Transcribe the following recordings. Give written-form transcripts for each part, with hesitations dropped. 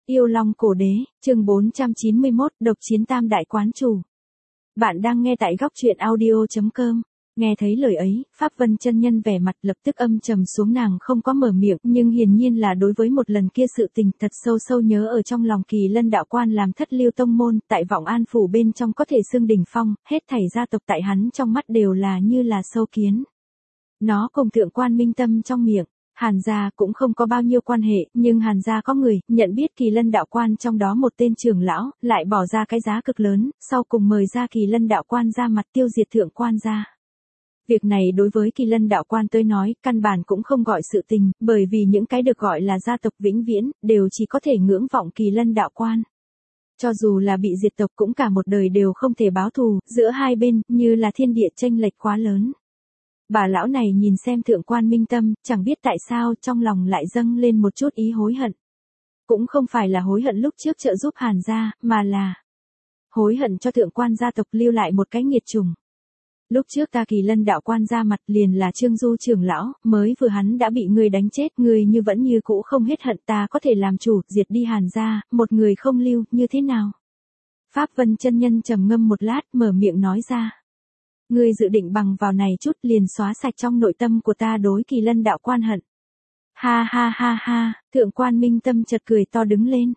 Yêu Long Cổ Đế, chương 491, độc chiến tam đại quán chủ. Bạn đang nghe tại góc truyện audio.com. Nghe thấy lời ấy, Pháp Vân chân nhân vẻ mặt lập tức âm trầm xuống, nàng không có mở miệng, nhưng hiển nhiên là đối với một lần kia sự tình thật sâu sâu nhớ ở trong lòng. Kỳ Lân đạo quan làm thất lưu tông môn, tại Vọng An phủ bên trong có thể xưng đỉnh phong, hết thảy gia tộc tại hắn trong mắt đều là như là sâu kiến. Nó cùng Thượng Quan Minh Tâm trong miệng. Hàn gia cũng không có bao nhiêu quan hệ, nhưng Hàn gia có người, nhận biết Kỳ Lân đạo quan trong đó một tên trưởng lão, lại bỏ ra cái giá cực lớn, sau cùng mời ra Kỳ Lân đạo quan ra mặt tiêu diệt Thượng Quan gia. Việc này đối với Kỳ Lân đạo quan tới nói, căn bản cũng không gọi sự tình, bởi vì những cái được gọi là gia tộc vĩnh viễn, đều chỉ có thể ngưỡng vọng Kỳ Lân đạo quan. Cho dù là bị diệt tộc cũng cả một đời đều không thể báo thù, giữa hai bên, như là thiên địa chênh lệch quá lớn. Bà lão này nhìn xem Thượng Quan Minh Tâm, chẳng biết tại sao trong lòng lại dâng lên một chút ý hối hận. Cũng không phải là hối hận lúc trước trợ giúp Hàn gia, mà là hối hận cho Thượng Quan gia tộc lưu lại một cái nghiệt chủng. Lúc trước ta Kỳ Lân đạo quan ra mặt liền là Trương Du trưởng lão, mới vừa hắn đã bị người đánh chết, người như vẫn như cũ không hết hận, ta có thể làm chủ, diệt đi Hàn gia, một người không lưu, như thế nào? Pháp Vân chân nhân trầm ngâm một lát, mở miệng nói ra. Ngươi dự định bằng vào này chút liền xóa sạch trong nội tâm của ta đối Kỳ Lân đạo quan hận. Ha ha ha ha, Thượng Quan Minh Tâm chợt cười to đứng lên.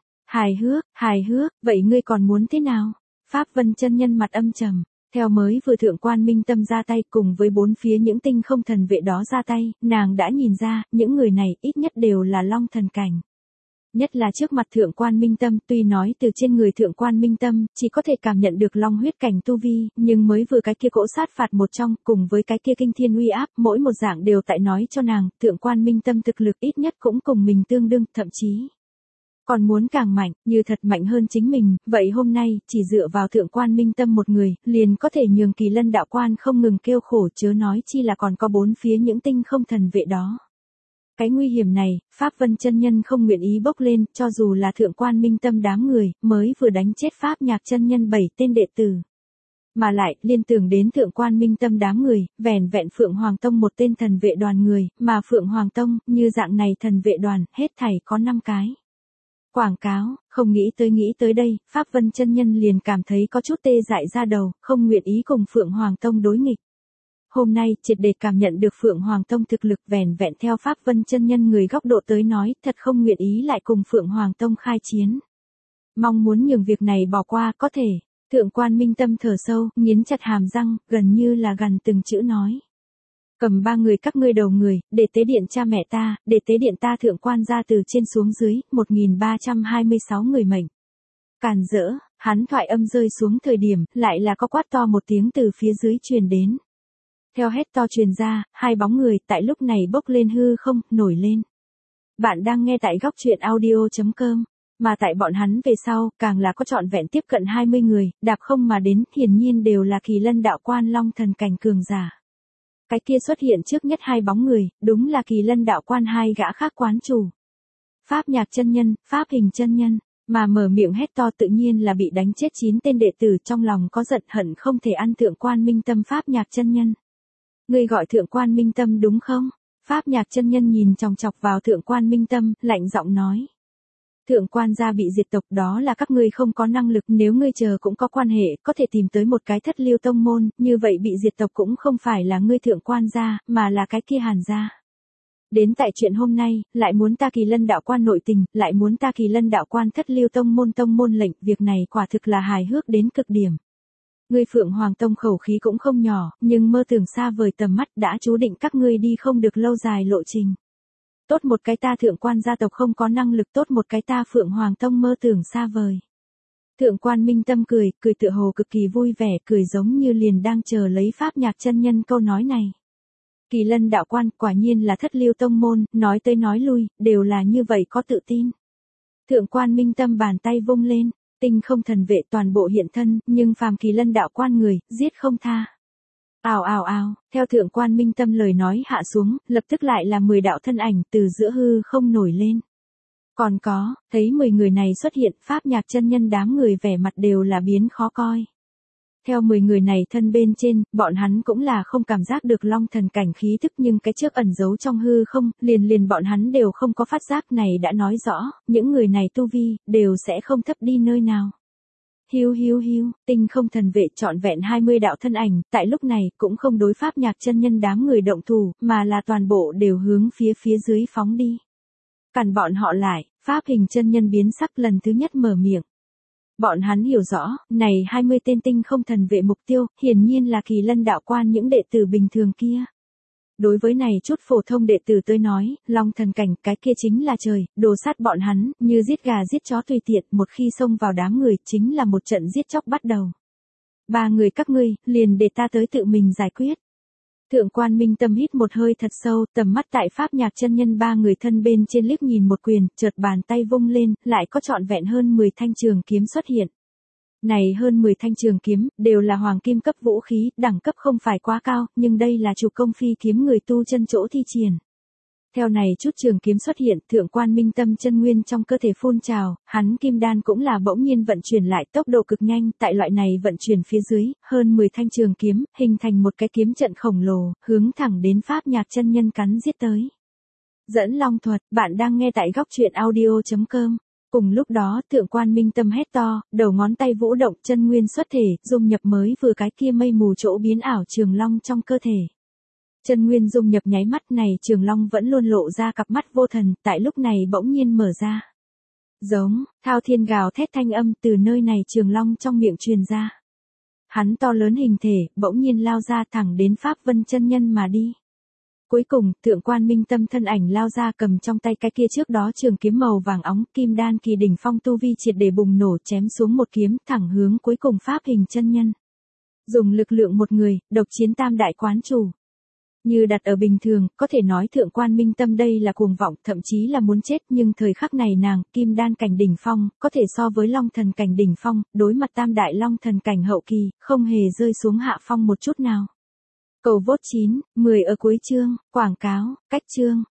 Hài hước, vậy ngươi còn muốn thế nào? Pháp Vân chân nhân mặt âm trầm. Theo mới vừa Thượng Quan Minh Tâm ra tay cùng với bốn phía những tinh không thần vệ đó ra tay, nàng đã nhìn ra, những người này ít nhất đều là long thần cảnh. Nhất là trước mặt Thượng Quan Minh Tâm, tuy nói từ trên người Thượng Quan Minh Tâm, chỉ có thể cảm nhận được long huyết cảnh tu vi, nhưng mới vừa cái kia cỗ sát phạt một trong, cùng với cái kia kinh thiên uy áp, mỗi một dạng đều tại nói cho nàng, Thượng Quan Minh Tâm thực lực ít nhất cũng cùng mình tương đương, thậm chí còn muốn càng mạnh, như thật mạnh hơn chính mình, vậy hôm nay, chỉ dựa vào Thượng Quan Minh Tâm một người, liền có thể nhường Kỳ Lân đạo quan không ngừng kêu khổ, chớ nói chi là còn có bốn phía những tinh không thần vệ đó. Cái nguy hiểm này, Pháp Vân chân nhân không nguyện ý bốc lên, cho dù là Thượng Quan Minh Tâm đám người, mới vừa đánh chết Pháp Nhạc chân nhân 7 tên đệ tử. Mà lại, liên tưởng đến Thượng Quan Minh Tâm đám người, vẻn vẹn Phượng Hoàng Tông một tên thần vệ đoàn người, mà Phượng Hoàng Tông, như dạng này thần vệ đoàn, hết thảy có 5 cái. Quảng cáo, không nghĩ tới đây, Pháp Vân chân nhân liền cảm thấy có chút tê dại ra đầu, không nguyện ý cùng Phượng Hoàng Tông đối nghịch. Hôm nay, triệt để cảm nhận được Phượng Hoàng Tông thực lực, vẻn vẹn theo Pháp Vân chân nhân người góc độ tới nói, thật không nguyện ý lại cùng Phượng Hoàng Tông khai chiến. Mong muốn nhường việc này bỏ qua, có thể. Thượng Quan Minh Tâm thở sâu, nghiến chặt hàm răng, gần như là gằn từng chữ nói. Cầm 3 người các ngươi đầu người, để tế điện cha mẹ ta, để tế điện ta Thượng Quan gia từ trên xuống dưới, 1326 người mệnh. Càn rỡ, hắn thoại âm rơi xuống thời điểm, lại là có quát to một tiếng từ phía dưới truyền đến. Theo hét to truyền ra, 2 bóng người tại lúc này bốc lên hư không, nổi lên. Bạn đang nghe tại góc truyện audio.com, mà tại bọn hắn về sau, càng là có trọn vẹn tiếp cận 20 người, đạp không mà đến, hiển nhiên đều là Kỳ Lân đạo quan long thần cảnh cường giả. Cái kia xuất hiện trước nhất 2 bóng người, đúng là Kỳ Lân đạo quan 2 gã khác quán chủ. Pháp Nhạc chân nhân, Pháp Hình chân nhân, mà mở miệng hét to tự nhiên là bị đánh chết 9 tên đệ tử, trong lòng có giận hận không thể ăn Thượng Quan Minh Tâm. Pháp Nhạc chân nhân. Ngươi gọi Thượng Quan Minh Tâm đúng không? Pháp Nhạc chân nhân nhìn chòng chọc vào Thượng Quan Minh Tâm, lạnh giọng nói. Thượng Quan gia bị diệt tộc, đó là các ngươi không có năng lực, nếu ngươi chờ cũng có quan hệ, có thể tìm tới một cái thất lưu tông môn, như vậy bị diệt tộc cũng không phải là ngươi Thượng Quan gia, mà là cái kia Hàn gia. Đến tại chuyện hôm nay, lại muốn ta Kỳ Lân đạo quan nội tình, lại muốn ta Kỳ Lân đạo quan thất lưu tông môn lệnh, việc này quả thực là hài hước đến cực điểm. Ngươi Phượng Hoàng Tông khẩu khí cũng không nhỏ, nhưng mơ tưởng xa vời tầm mắt đã chú định các ngươi đi không được lâu dài lộ trình. Tốt một cái ta Thượng Quan gia tộc không có năng lực, tốt một cái ta Phượng Hoàng Tông mơ tưởng xa vời. Thượng Quan Minh Tâm cười tựa hồ cực kỳ vui vẻ, cười giống như liền đang chờ lấy Pháp Nhạc chân nhân câu nói này. Kỳ Lân đạo quan quả nhiên là thất lưu tông môn, nói tới nói lui, đều là như vậy có tự tin. Thượng Quan Minh Tâm bàn tay vung lên, tinh không thần vệ toàn bộ hiện thân, nhưng phàm Kỳ Lân đạo quan người, giết không tha. Ào, theo Thượng Quan Minh Tâm lời nói hạ xuống, lập tức lại là 10 đạo thân ảnh từ giữa hư không nổi lên. Còn có, thấy 10 người này xuất hiện, Pháp Nhạc chân nhân đám người vẻ mặt đều là biến khó coi. Theo 10 người này thân bên trên, bọn hắn cũng là không cảm giác được long thần cảnh khí tức nhưng cái trước ẩn giấu trong hư không, liền bọn hắn đều không có phát giác này đã nói rõ, những người này tu vi, đều sẽ không thấp đi nơi nào. Hiu, tinh không thần vệ trọn vẹn 20 đạo thân ảnh, tại lúc này cũng không đối pháp nhạc chân nhân đám người động thủ, mà là toàn bộ đều hướng phía dưới phóng đi. Cản bọn họ lại, pháp hình chân nhân biến sắc lần thứ nhất mở miệng. Bọn hắn hiểu rõ, này 20 tên tinh không thần vệ mục tiêu, hiển nhiên là Kỳ Lân đạo quan những đệ tử bình thường kia. Đối với này chút phổ thông đệ tử tới nói, long thần cảnh cái kia chính là trời, đồ sát bọn hắn, như giết gà giết chó tùy tiện, một khi xông vào đám người, chính là một trận giết chóc bắt đầu. 3 người các ngươi, liền để ta tới tự mình giải quyết. Thượng quan Minh Tâm hít một hơi thật sâu, tầm mắt tại pháp nhạc chân nhân 3 người thân bên trên liếc nhìn một quyền, chợt bàn tay vung lên, lại có trọn vẹn hơn 10 thanh trường kiếm xuất hiện. Này hơn 10 thanh trường kiếm, đều là hoàng kim cấp vũ khí, đẳng cấp không phải quá cao, nhưng đây là chủ công phi kiếm người tu chân chỗ thi triển. Theo này chút trường kiếm xuất hiện, thượng quan Minh Tâm chân nguyên trong cơ thể phun trào, hắn kim đan cũng là bỗng nhiên vận chuyển lại tốc độ cực nhanh, tại loại này vận chuyển phía dưới, hơn 10 thanh trường kiếm, hình thành một cái kiếm trận khổng lồ, hướng thẳng đến pháp nhạc chân nhân cắn giết tới. Dẫn long thuật, bạn đang nghe tại góc truyện audio.com. Cùng lúc đó, thượng quan Minh Tâm hét to, đầu ngón tay vũ động, chân nguyên xuất thể, dung nhập mới vừa cái kia mây mù chỗ biến ảo trường long trong cơ thể. Chân nguyên dung nhập nháy mắt này, trường long vẫn luôn lộ ra cặp mắt vô thần, tại lúc này bỗng nhiên mở ra. Giống, thao thiên gào thét thanh âm từ nơi này trường long trong miệng truyền ra. Hắn to lớn hình thể, bỗng nhiên lao ra thẳng đến Pháp Vân chân nhân mà đi. Cuối cùng, thượng quan Minh Tâm thân ảnh lao ra cầm trong tay cái kia trước đó trường kiếm màu vàng óng, kim đan kỳ đỉnh phong tu vi triệt để bùng nổ chém xuống một kiếm thẳng hướng cuối cùng Pháp hình chân nhân. Dùng lực lượng một người, độc chiến tam đại quán chủ. Như đặt ở bình thường, có thể nói thượng quan Minh Tâm đây là cuồng vọng, thậm chí là muốn chết, nhưng thời khắc này nàng, kim đan cảnh đỉnh phong, có thể so với long thần cảnh đỉnh phong, đối mặt tam đại long thần cảnh hậu kỳ, không hề rơi xuống hạ phong một chút nào. Cầu vote 9, 10 ở cuối chương, quảng cáo, cách chương.